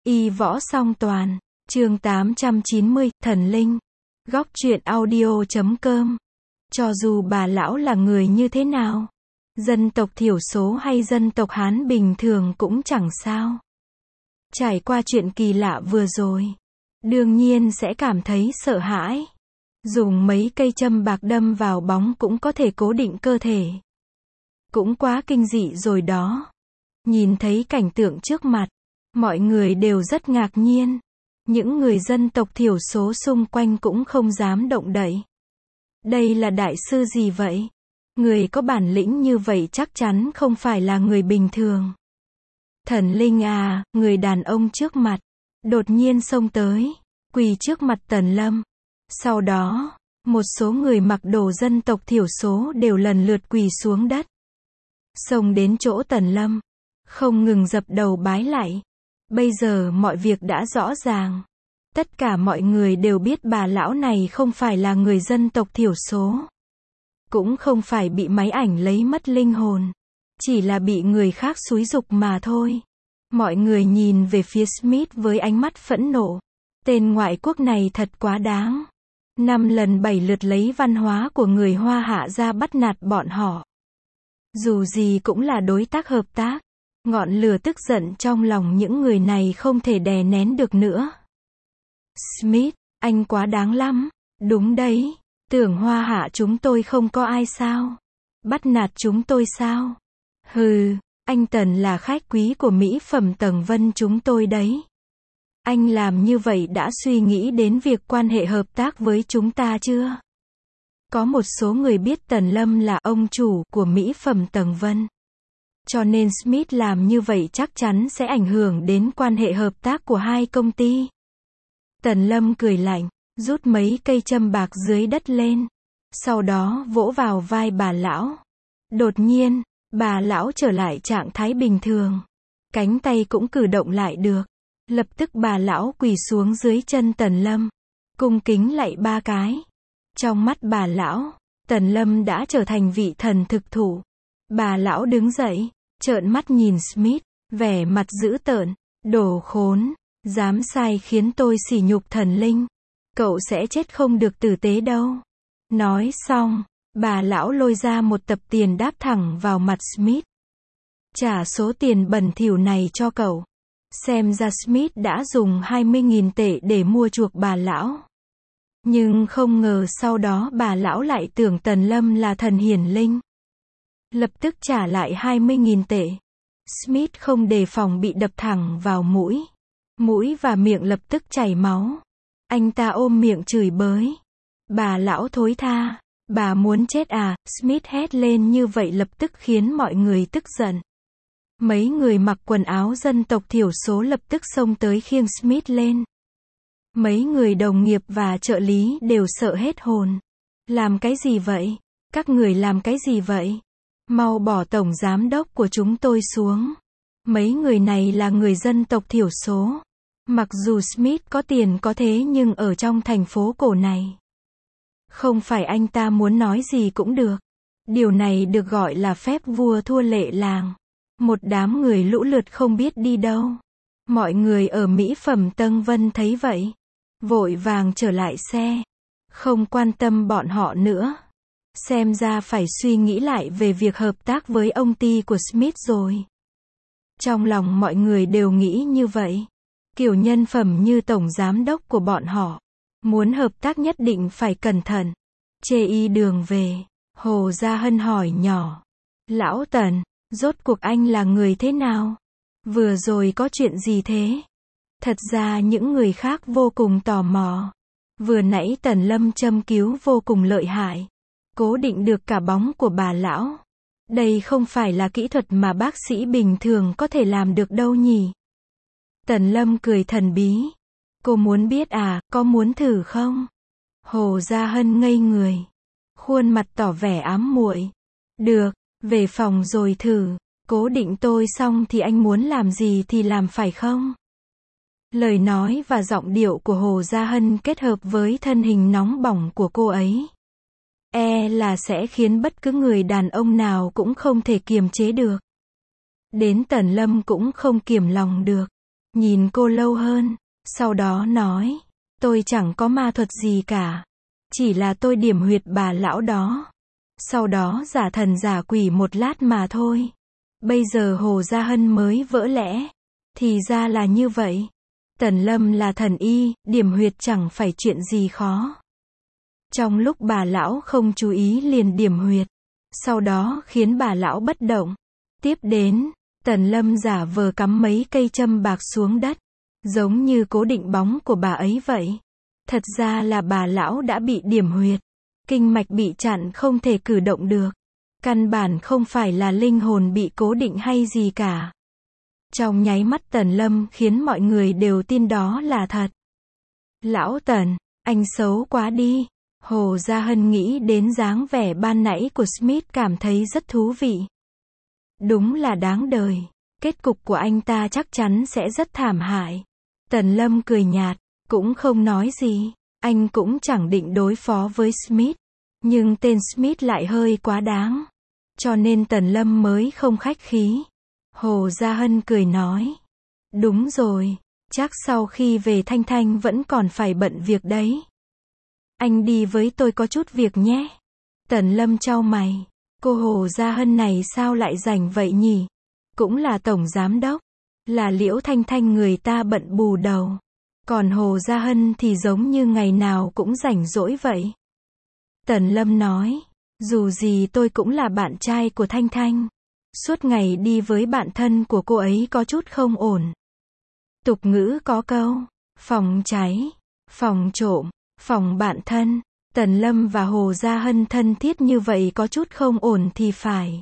Y võ song toàn. Chương 890, Thần Linh. Góc truyện audio.com. Cho dù bà lão là người như thế nào, dân tộc thiểu số hay dân tộc Hán bình thường cũng chẳng sao. Trải qua chuyện kỳ lạ vừa rồi, đương nhiên sẽ cảm thấy sợ hãi. Dùng mấy cây châm bạc đâm vào bóng cũng có thể cố định cơ thể. Cũng quá kinh dị rồi đó. Nhìn thấy cảnh tượng trước mặt, mọi người đều rất ngạc nhiên. Những người dân tộc thiểu số xung quanh cũng không dám động đậy. Đây là đại sư gì vậy? Người có bản lĩnh như vậy chắc chắn không phải là người bình thường. Thần linh à, người đàn ông trước mặt đột nhiên xông tới, quỳ trước mặt Tần Lâm. Sau đó, một số người mặc đồ dân tộc thiểu số đều lần lượt quỳ xuống đất. Xông đến chỗ Tần Lâm, không ngừng dập đầu bái lạy. Bây giờ mọi việc đã rõ ràng. Tất cả mọi người đều biết bà lão này không phải là người dân tộc thiểu số. Cũng không phải bị máy ảnh lấy mất linh hồn. Chỉ là bị người khác xúi giục mà thôi. Mọi người nhìn về phía Smith với ánh mắt phẫn nộ. Tên ngoại quốc này thật quá đáng. 5 lần 7 lượt lấy văn hóa của người Hoa Hạ ra bắt nạt bọn họ. Dù gì cũng là đối tác hợp tác. Ngọn lửa tức giận trong lòng những người này không thể đè nén được nữa. Smith, anh quá đáng lắm. Đúng đấy, tưởng Hoa Hạ chúng tôi không có ai sao? Bắt nạt chúng tôi sao? Hừ, anh Tần là khách quý của mỹ phẩm Tầng Vân chúng tôi đấy. Anh làm như vậy đã suy nghĩ đến việc quan hệ hợp tác với chúng ta chưa? Có một số người biết Tần Lâm là ông chủ của mỹ phẩm Tầng Vân. Cho nên Smith làm như vậy chắc chắn sẽ ảnh hưởng đến quan hệ hợp tác của hai công ty. Tần Lâm cười lạnh, rút mấy cây châm bạc dưới đất lên. Sau đó vỗ vào vai bà lão. Đột nhiên, bà lão trở lại trạng thái bình thường. Cánh tay cũng cử động lại được. Lập tức bà lão quỳ xuống dưới chân Tần Lâm. Cung kính lạy 3 cái. Trong mắt bà lão, Tần Lâm đã trở thành vị thần thực thụ. Bà lão đứng dậy, trợn mắt nhìn Smith, vẻ mặt dữ tợn. Đồ khốn, dám sai khiến tôi sỉ nhục thần linh. Cậu sẽ chết không được tử tế đâu. Nói xong, bà lão lôi ra một tập tiền đáp thẳng vào mặt Smith. Trả số tiền bẩn thỉu này cho cậu. Xem ra Smith đã dùng 20.000 tệ để mua chuộc bà lão. Nhưng không ngờ sau đó bà lão lại tưởng Tần Lâm là thần hiển linh. Lập tức trả lại 20.000 tệ. Smith không đề phòng bị đập thẳng vào mũi. Mũi và miệng lập tức chảy máu. Anh ta ôm miệng chửi bới. Bà lão thối tha, bà muốn chết à? Smith hét lên như vậy lập tức khiến mọi người tức giận. Mấy người mặc quần áo dân tộc thiểu số lập tức xông tới khiêng Smith lên. Mấy người đồng nghiệp và trợ lý đều sợ hết hồn. Làm cái gì vậy? Các người làm cái gì vậy? Mau bỏ tổng giám đốc của chúng tôi xuống. Mấy người này là người dân tộc thiểu số. Mặc dù Smith có tiền có thế nhưng ở trong thành phố cổ này, không phải anh ta muốn nói gì cũng được. Điều này được gọi là phép vua thua lệ làng. Một đám người lũ lượt không biết đi đâu. Mọi người ở mỹ phẩm Tầng Vân thấy vậy, vội vàng trở lại xe. Không quan tâm bọn họ nữa. Xem ra phải suy nghĩ lại về việc hợp tác với ông ty của Smith rồi. Trong lòng mọi người đều nghĩ như vậy. Kiểu nhân phẩm như tổng giám đốc của bọn họ, muốn hợp tác nhất định phải cẩn thận. Trên đường về, Hồ Gia Hân hỏi nhỏ. Lão Tần, rốt cuộc anh là người thế nào? Vừa rồi có chuyện gì thế? Thật ra những người khác vô cùng tò mò. Vừa nãy Tần Lâm châm cứu vô cùng lợi hại. Cố định được cả bóng của bà lão. Đây không phải là kỹ thuật mà bác sĩ bình thường có thể làm được đâu nhỉ? Tần Lâm cười thần bí. Cô muốn biết à, có muốn thử không? Hồ Gia Hân ngây người. Khuôn mặt tỏ vẻ ám muội. Được, về phòng rồi thử. Cố định tôi xong thì anh muốn làm gì thì làm phải không? Lời nói và giọng điệu của Hồ Gia Hân kết hợp với thân hình nóng bỏng của cô ấy. Là sẽ khiến bất cứ người đàn ông nào cũng không thể kiềm chế được. Đến Tần Lâm cũng không kiềm lòng được. nhìn cô lâu hơn, sau đó nói, tôi chẳng có ma thuật gì cả. Chỉ là tôi điểm huyệt bà lão đó. Sau đó giả thần giả quỷ một lát mà thôi. Bây giờ Hồ Gia Hân mới vỡ lẽ. Thì ra là như vậy. Tần Lâm là thần y, điểm huyệt chẳng phải chuyện gì khó. Trong lúc bà lão không chú ý liền điểm huyệt. Sau đó khiến bà lão bất động. Tiếp đến, Tần Lâm giả vờ cắm mấy cây châm bạc xuống đất. Giống như cố định bóng của bà ấy vậy. Thật ra là bà lão đã bị điểm huyệt. Kinh mạch bị chặn không thể cử động được. Căn bản không phải là linh hồn bị cố định hay gì cả. Trong nháy mắt Tần Lâm khiến mọi người đều tin đó là thật. Lão Tần, anh xấu quá đi. Hồ Gia Hân nghĩ đến dáng vẻ ban nãy của Smith cảm thấy rất thú vị. Đúng là đáng đời. Kết cục của anh ta chắc chắn sẽ rất thảm hại. Tần Lâm cười nhạt, cũng không nói gì. Anh cũng chẳng định đối phó với Smith. Nhưng tên Smith lại hơi quá đáng. Cho nên Tần Lâm mới không khách khí. Hồ Gia Hân cười nói. Đúng rồi, chắc sau khi về Thanh Thanh vẫn còn phải bận việc đấy. Anh đi với tôi có chút việc nhé. Tần Lâm chau mày. Cô Hồ Gia Hân này sao lại rảnh vậy nhỉ? Cũng là tổng giám đốc. Là Liễu Thanh Thanh người ta bận bù đầu. Còn Hồ Gia Hân thì giống như ngày nào cũng rảnh rỗi vậy. Tần Lâm nói. Dù gì tôi cũng là bạn trai của Thanh Thanh. Suốt ngày đi với bạn thân của cô ấy có chút không ổn. Tục ngữ có câu. Phòng cháy. Phòng trộm. Phòng bạn thân. Tần Lâm và Hồ Gia Hân thân thiết như vậy có chút không ổn thì phải.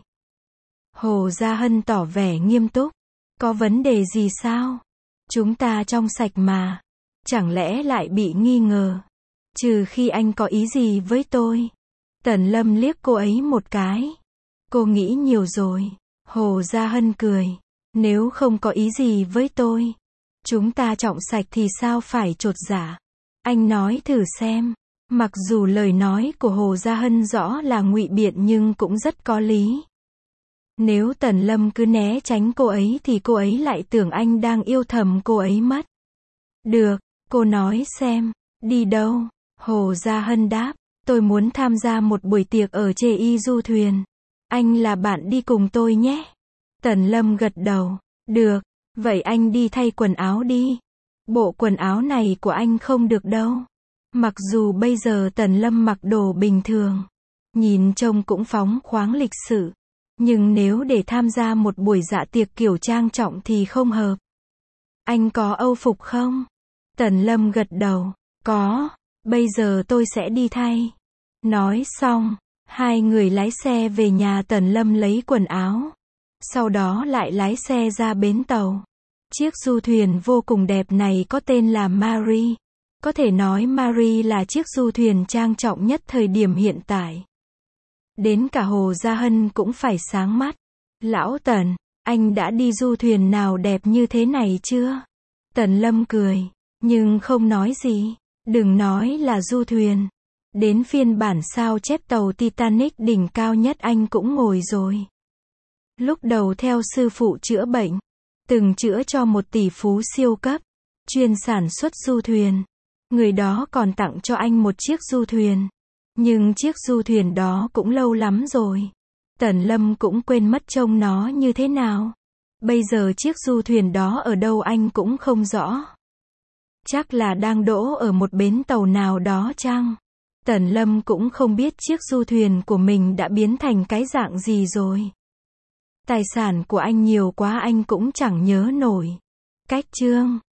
Hồ Gia Hân tỏ vẻ nghiêm túc. Có vấn đề gì sao? Chúng ta trong sạch mà. Chẳng lẽ lại bị nghi ngờ? Trừ khi anh có ý gì với tôi. Tần Lâm liếc cô ấy một cái. Cô nghĩ nhiều rồi. Hồ Gia Hân cười. Nếu không có ý gì với tôi. Chúng ta trọng sạch thì sao phải chột dạ? Anh nói thử xem. Mặc dù lời nói của Hồ Gia Hân rõ là ngụy biện nhưng cũng rất có lý. Nếu Tần Lâm cứ né tránh cô ấy thì cô ấy lại tưởng anh đang yêu thầm cô ấy mất. Được, cô nói xem. Đi đâu? Hồ Gia Hân đáp. Tôi muốn tham gia một buổi tiệc ở Chê Y du thuyền. Anh là bạn đi cùng tôi nhé. Tần Lâm gật đầu. Được, vậy anh đi thay quần áo đi. Bộ quần áo này của anh không được đâu. Mặc dù bây giờ Tần Lâm mặc đồ bình thường. Nhìn trông cũng phóng khoáng lịch sự. Nhưng nếu để tham gia một buổi dạ tiệc kiểu trang trọng thì không hợp. Anh có âu phục không? Tần Lâm gật đầu. Có, bây giờ tôi sẽ đi thay. Nói xong, hai người lái xe về nhà Tần Lâm lấy quần áo. Sau đó lại lái xe ra bến tàu. Chiếc du thuyền vô cùng đẹp này có tên là Marie. Có thể nói Marie là chiếc du thuyền trang trọng nhất thời điểm hiện tại. Đến cả Hồ Gia Hân cũng phải sáng mắt. Lão Tần, anh đã đi du thuyền nào đẹp như thế này chưa? Tần Lâm cười, nhưng không nói gì. Đừng nói là du thuyền. Đến phiên bản sao chép tàu Titanic đỉnh cao nhất anh cũng ngồi rồi. Lúc đầu theo sư phụ chữa bệnh, từng chữa cho một tỷ phú siêu cấp, chuyên sản xuất du thuyền. Người đó còn tặng cho anh một chiếc du thuyền. Nhưng chiếc du thuyền đó cũng lâu lắm rồi. Tần Lâm cũng quên mất trông nó như thế nào. Bây giờ chiếc du thuyền đó ở đâu anh cũng không rõ. Chắc là đang đỗ ở một bến tàu nào đó chăng? Tần Lâm cũng không biết chiếc du thuyền của mình đã biến thành cái dạng gì rồi. Tài sản của anh nhiều quá anh cũng chẳng nhớ nổi. Cách chương